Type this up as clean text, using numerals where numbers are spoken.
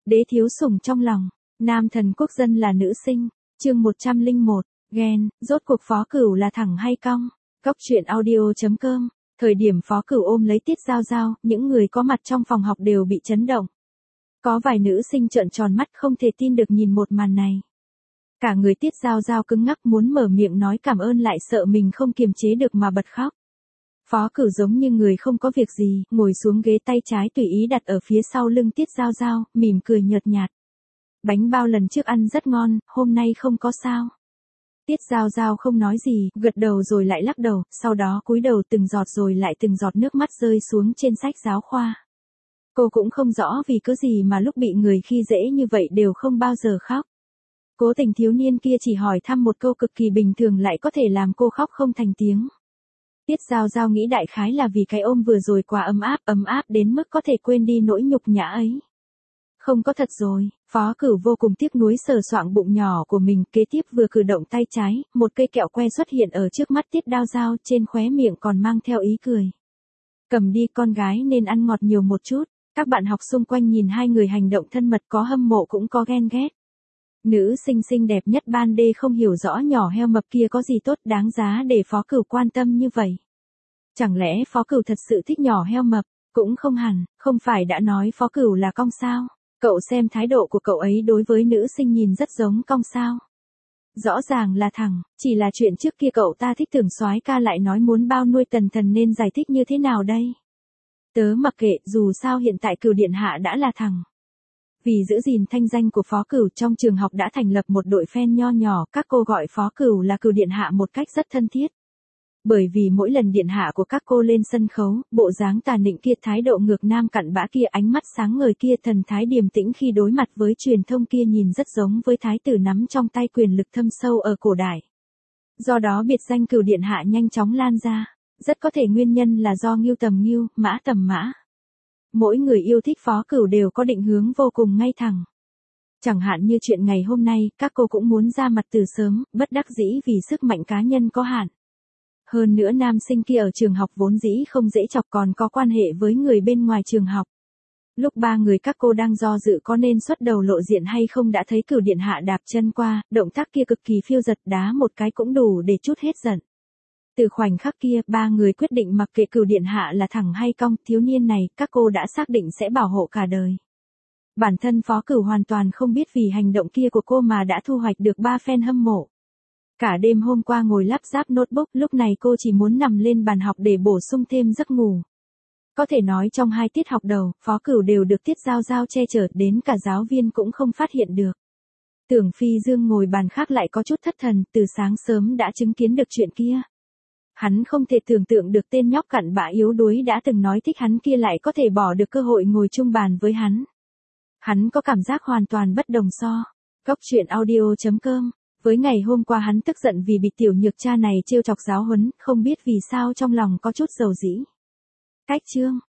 Đế thiếu sủng trong lòng, nam thần quốc dân là nữ sinh, chương 101, ghen, rốt cuộc Phó Cửu là thẳng hay cong. Cóc truyện audio.com, thời điểm Phó Cửu ôm lấy Tiết Giao Giao, những người có mặt trong phòng học đều bị chấn động. Có vài nữ sinh trợn tròn mắt không thể tin được nhìn một màn này. Cả người Tiết Giao Giao cứng ngắc muốn mở miệng nói cảm ơn lại sợ mình không kiềm chế được mà bật khóc. Phó Cửu giống như người không có việc gì, ngồi xuống ghế tay trái tùy ý đặt ở phía sau lưng Tiết Giao Giao, mỉm cười nhợt nhạt. Bánh bao lần trước ăn rất ngon, hôm nay không có sao. Tiết Giao Giao không nói gì, gật đầu rồi lại lắc đầu, sau đó cúi đầu từng giọt rồi lại từng giọt nước mắt rơi xuống trên sách giáo khoa. Cô cũng không rõ vì cớ gì mà lúc bị người khi dễ như vậy đều không bao giờ khóc. Cố tình thiếu niên kia chỉ hỏi thăm một câu cực kỳ bình thường lại có thể làm cô khóc không thành tiếng. Tiết Giao Giao nghĩ đại khái là vì cái ôm vừa rồi quá ấm áp đến mức có thể quên đi nỗi nhục nhã ấy. Không có thật rồi, Phó Cửu vô cùng tiếc nuối sờ soạng bụng nhỏ của mình, kế tiếp vừa cử động tay trái, một cây kẹo que xuất hiện ở trước mắt Tiết Giao Giao, trên khóe miệng còn mang theo ý cười. Cầm đi, con gái nên ăn ngọt nhiều một chút. Các bạn học xung quanh nhìn hai người hành động thân mật, có hâm mộ cũng có ghen ghét. Nữ sinh xinh đẹp nhất ban đê không hiểu rõ nhỏ heo mập kia có gì tốt đáng giá để Phó Cửu quan tâm như vậy. Chẳng lẽ Phó Cửu thật sự thích nhỏ heo mập? Cũng không hẳn, không phải đã nói Phó Cửu là cong sao? Cậu xem thái độ của cậu ấy đối với nữ sinh nhìn rất giống cong sao? Rõ ràng là thẳng, chỉ là chuyện trước kia cậu ta thích Tưởng soái ca lại nói muốn bao nuôi Tần Thần nên giải thích như thế nào đây? Tớ mặc kệ, dù sao hiện tại Cửu điện hạ đã là thẳng. Vì giữ gìn thanh danh của Phó Cửu, trong trường học đã thành lập một đội fan nho nhỏ, các cô gọi Phó Cửu là Cửu điện hạ một cách rất thân thiết. Bởi vì mỗi lần điện hạ của các cô lên sân khấu, bộ dáng tà nịnh kia, thái độ ngược nam cặn bã kia, ánh mắt sáng ngời kia, thần thái điềm tĩnh khi đối mặt với truyền thông kia nhìn rất giống với thái tử nắm trong tay quyền lực thâm sâu ở cổ đại. Do đó biệt danh Cửu điện hạ nhanh chóng lan ra, rất có thể nguyên nhân là do Ngưu tầm Ngưu, Mã tầm Mã. Mỗi người yêu thích Phó Cửu đều có định hướng vô cùng ngay thẳng. Chẳng hạn như chuyện ngày hôm nay, các cô cũng muốn ra mặt từ sớm, bất đắc dĩ vì sức mạnh cá nhân có hạn. Hơn nữa nam sinh kia ở trường học vốn dĩ không dễ chọc, còn có quan hệ với người bên ngoài trường học. Lúc ba người các cô đang do dự có nên xuất đầu lộ diện hay không đã thấy Cửu điện hạ đạp chân qua, động tác kia cực kỳ phiêu giật, đá một cái cũng đủ để trút hết giận. Từ khoảnh khắc kia, ba người quyết định mặc kệ Cửu điện hạ là thẳng hay cong, thiếu niên này, các cô đã xác định sẽ bảo hộ cả đời. Bản thân Phó Cửu hoàn toàn không biết vì hành động kia của cô mà đã thu hoạch được 3 fan hâm mộ. Cả đêm hôm qua ngồi lắp ráp notebook, lúc này cô chỉ muốn nằm lên bàn học để bổ sung thêm giấc ngủ. Có thể nói trong 2 tiết học đầu, Phó Cửu đều được Tiết Giao Giao che chở, đến cả giáo viên cũng không phát hiện được. Tưởng Phi Dương ngồi bàn khác lại có chút thất thần, từ sáng sớm đã chứng kiến được chuyện kia. Hắn không thể tưởng tượng được tên nhóc cặn bã yếu đuối đã từng nói thích hắn kia lại có thể bỏ được cơ hội ngồi chung bàn với hắn. Hắn có cảm giác hoàn toàn bất đồng so. Cóc truyện audio.com. Với ngày hôm qua hắn tức giận vì bị tiểu nhược cha này trêu chọc giáo huấn, không biết vì sao trong lòng có chút dầu dĩ. Cách chương.